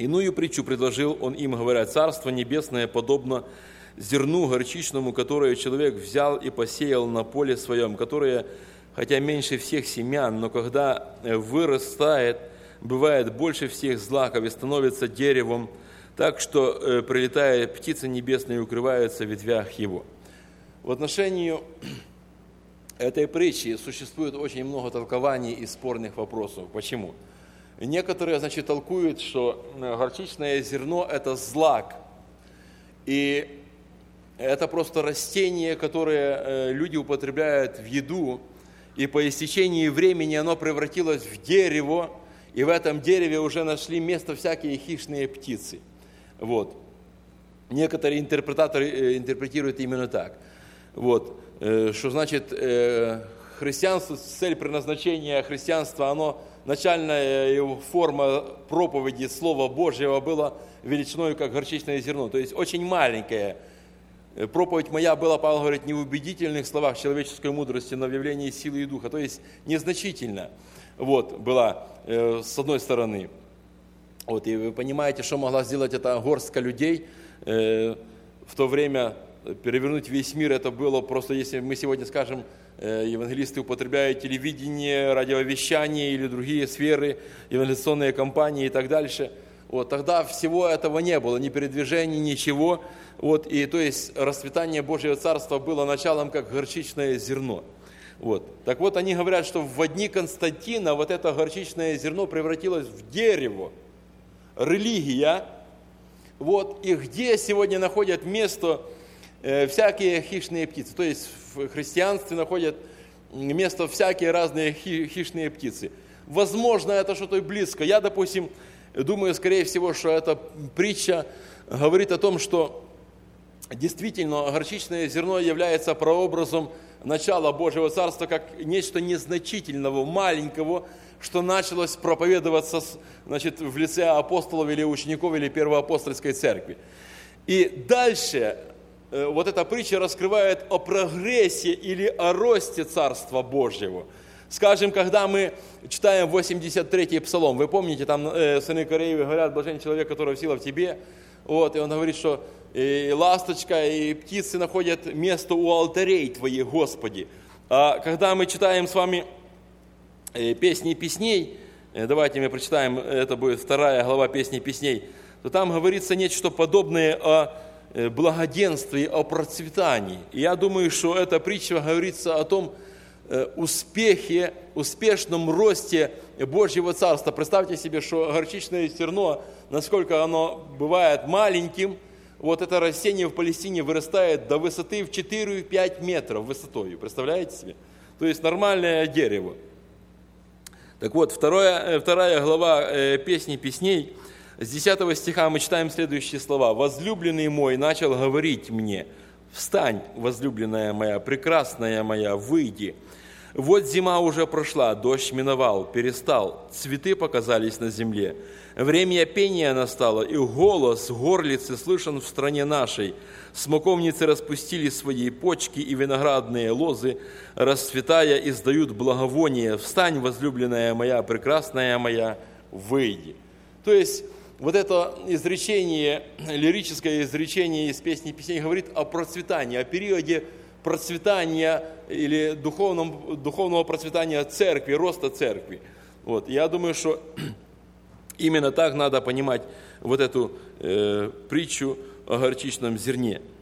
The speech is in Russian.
Иную притчу предложил он им, говоря: «Царство небесное подобно зерну горчичному, которое человек взял и посеял на поле своем, которое, хотя меньше всех семян, но когда вырастает, бывает больше всех злаков и становится деревом, так что, прилетая, птицы небесные укрываются в ветвях его». В отношении этой притчи существует очень много толкований и спорных вопросов. Почему? Некоторые, толкуют, что горчичное зерно – это злак, и это просто растение, которое люди употребляют в еду, и по истечении времени оно превратилось в дерево, и в этом дереве уже нашли место всякие хищные птицы. Вот. Некоторые интерпретаторы интерпретируют именно так. Вот. Что значит христианство, цель предназначения христианства, оно, начальная его форма проповеди Слова Божьего была величиной, как горчичное зерно, то есть очень маленькая. Проповедь моя была, Павел говорит, не в убедительных словах человеческой мудрости, но в явлении силы и духа, то есть незначительно. Вот, была с одной стороны. Вот, и вы понимаете, что могла сделать эта горстка людей в то время. Перевернуть весь мир, это было просто, если мы сегодня скажем, евангелисты употребляют телевидение, радиовещание или другие сферы, евангелиционные кампании и так дальше. Вот, тогда всего этого не было, ни передвижений, ничего. Вот, и то есть расцветание Божьего Царства было началом, как горчичное зерно. Вот. Так вот, они говорят, что в дни Константина вот это горчичное зерно превратилось в дерево, религия. Вот, и где сегодня находят место всякие хищные птицы, то есть в христианстве находят место всякие разные хищные птицы. Возможно, это что-то близко. Я, допустим, думаю, скорее всего, что эта притча говорит о том, что действительно горчичное зерно является прообразом начала Божьего Царства, как нечто незначительного, маленького, что началось проповедоваться в лице апостолов или учеников или первоапостольской церкви. И дальше вот эта притча раскрывает о прогрессе или о росте Царства Божьего. Скажем, когда мы читаем 83-й Псалом, вы помните, там сыны Кореевы говорят: «Блажен человек, который сила в тебе». Вот, и он говорит, что и ласточка, и птицы находят место у алтарей Твоих, Господи. А когда мы читаем с вами Песни песней, давайте мы прочитаем, это будет 2 глава Песни песней, то там говорится нечто подобное о благоденствии, о процветании. И я думаю, что эта притча говорится о том успехе, успешном росте Божьего Царства. Представьте себе, что горчичное зерно, насколько оно бывает маленьким, вот это растение в Палестине вырастает до высоты в 4-5 метров высотой. Представляете себе? То есть нормальное дерево. Так вот, 2 глава Песни песней, с 10 стиха мы читаем следующие слова. «Возлюбленный мой начал говорить мне: встань, возлюбленная моя, прекрасная моя, выйди. Вот зима уже прошла, дождь миновал, перестал, цветы показались на земле. Время пения настало, и голос горлицы слышен в стране нашей. Смоковницы распустили свои почки, и виноградные лозы, расцветая, издают благовоние. Встань, возлюбленная моя, прекрасная моя, выйди». То есть вот это изречение, лирическое изречение из Песни песней говорит о процветании, о периоде процветания или духовного процветания церкви, роста церкви. Вот. Я думаю, что именно так надо понимать вот эту притчу о горчичном зерне.